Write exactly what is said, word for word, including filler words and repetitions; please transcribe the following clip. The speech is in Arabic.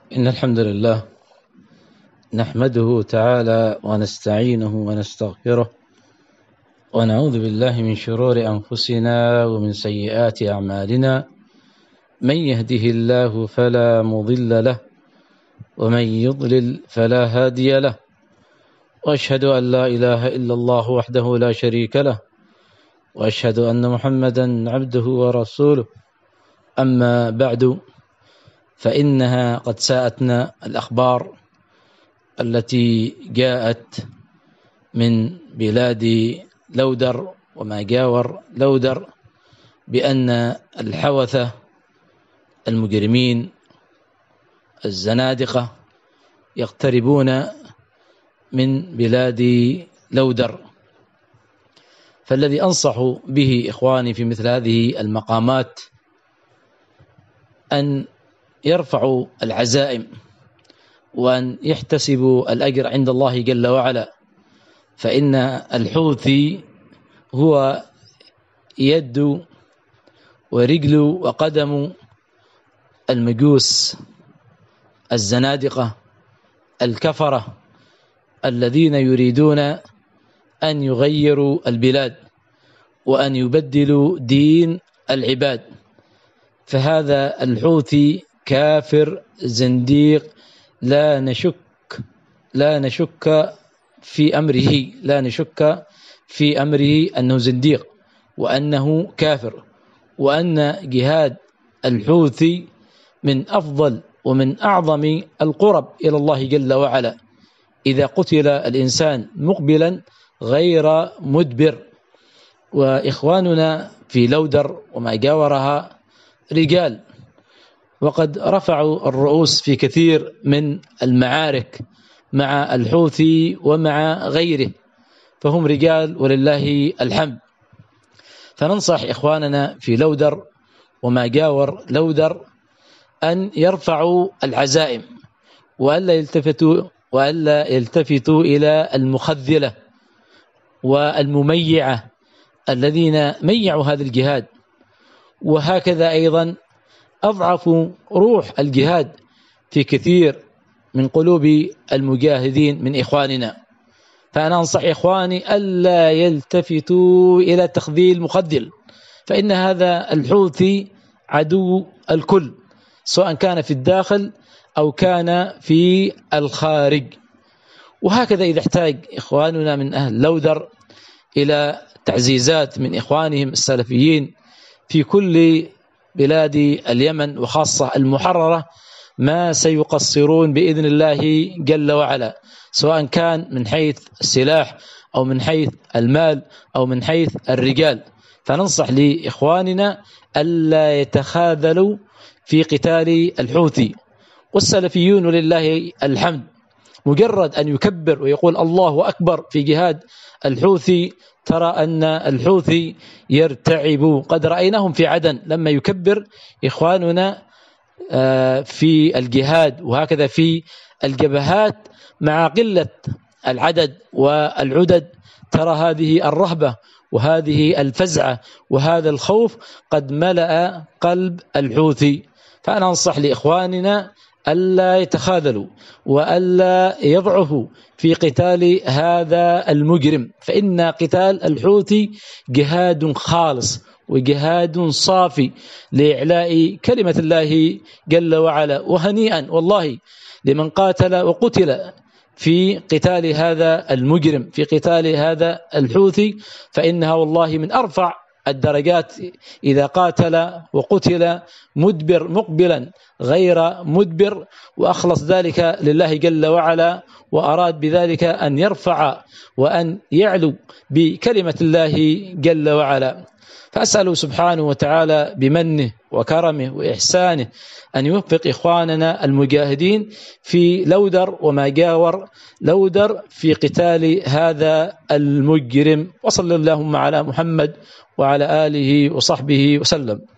إن الحمد لله نحمده تعالى ونستعينه ونستغفره ونعوذ بالله من شرور أنفسنا ومن سيئات أعمالنا. من يهده الله فلا مضل له ومن يضلل فلا هادي له، وأشهد أن لا إله إلا الله وحده لا شريك له، وأشهد أن محمدا عبده ورسوله. أما بعد، فإنها قد ساءتنا الأخبار التي جاءت من بلاد لودر وما جاور لودر بأن الحوثة المجرمين الزنادقة يقتربون من بلاد لودر. فالذي أنصح به إخواني في مثل هذه المقامات أن يرفعوا العزائم وأن يحتسبوا الأجر عند الله جل وعلا، فإن الحوثي هو يد ورجل وقدم المجوس الزنادقة الكفرة الذين يريدون أن يغيروا البلاد وأن يبدلوا دين العباد. فهذا الحوثي كافر زنديق، لا نشك لا نشك في أمره لا نشك في أمره أنه زنديق وأنه كافر، وأن جهاد الحوثي من أفضل ومن أعظم القرب إلى الله جل وعلا إذا قتل الإنسان مقبلا غير مدبر. وإخواننا في لودر وما جاورها رجال، وقد رفعوا الرؤوس في كثير من المعارك مع الحوثي ومع غيره، فهم رجال ولله الحمد. فننصح إخواننا في لودر وما جاور لودر أن يرفعوا العزائم وألا يلتفتوا وألا يلتفتوا إلى المخذلة والمميعة الذين ميعوا هذا الجهاد. وهكذا أيضا أضعف روح الجهاد في كثير من قلوب المجاهدين من إخواننا. فأنا أنصح إخواني ألا يلتفتوا إلى تخذيل مخذل، فإن هذا الحوثي عدو الكل، سواء كان في الداخل أو كان في الخارج. وهكذا إذا احتاج إخواننا من أهل لودر إلى تعزيزات من إخوانهم السلفيين في كل بلاد اليمن وخاصة المحررة، ما سيقصرون بإذن الله جل وعلا، سواء كان من حيث السلاح أو من حيث المال أو من حيث الرجال. فننصح لإخواننا ألا يتخاذلوا في قتال الحوثي. والسلفيون ولله الحمد مجرد أن يكبر ويقول الله أكبر في جهاد الحوثي ترى أن الحوثي يرتعب. قد رأيناهم في عدن لما يكبر إخواننا في الجهاد، وهكذا في الجبهات مع قلة العدد والعدد ترى هذه الرهبة وهذه الفزعة وهذا الخوف قد ملأ قلب الحوثي. فأنا أنصح لإخواننا ألا يتخاذلوا وألا يضعفوا في قتال هذا المجرم، فإن قتال الحوثي جهاد خالص وجهاد صافي لإعلاء كلمة الله جل وعلا. وهنيئا والله لمن قاتل وقتل في قتال هذا المجرم، في قتال هذا الحوثي، فإنها والله من أرفع الدرجات إذا قاتل وقتل مدبر مقبلا غير مدبر، وأخلص ذلك لله جل وعلا، وأراد بذلك أن يرفع وأن يعلو بكلمة الله جل وعلا. فأسأله سبحانه وتعالى بمنه وكرمه وإحسانه أن يوفق إخواننا المجاهدين في لودر وما جاور لودر في قتال هذا المجرم. وصلى اللهم على محمد وعلى آله وصحبه وسلم.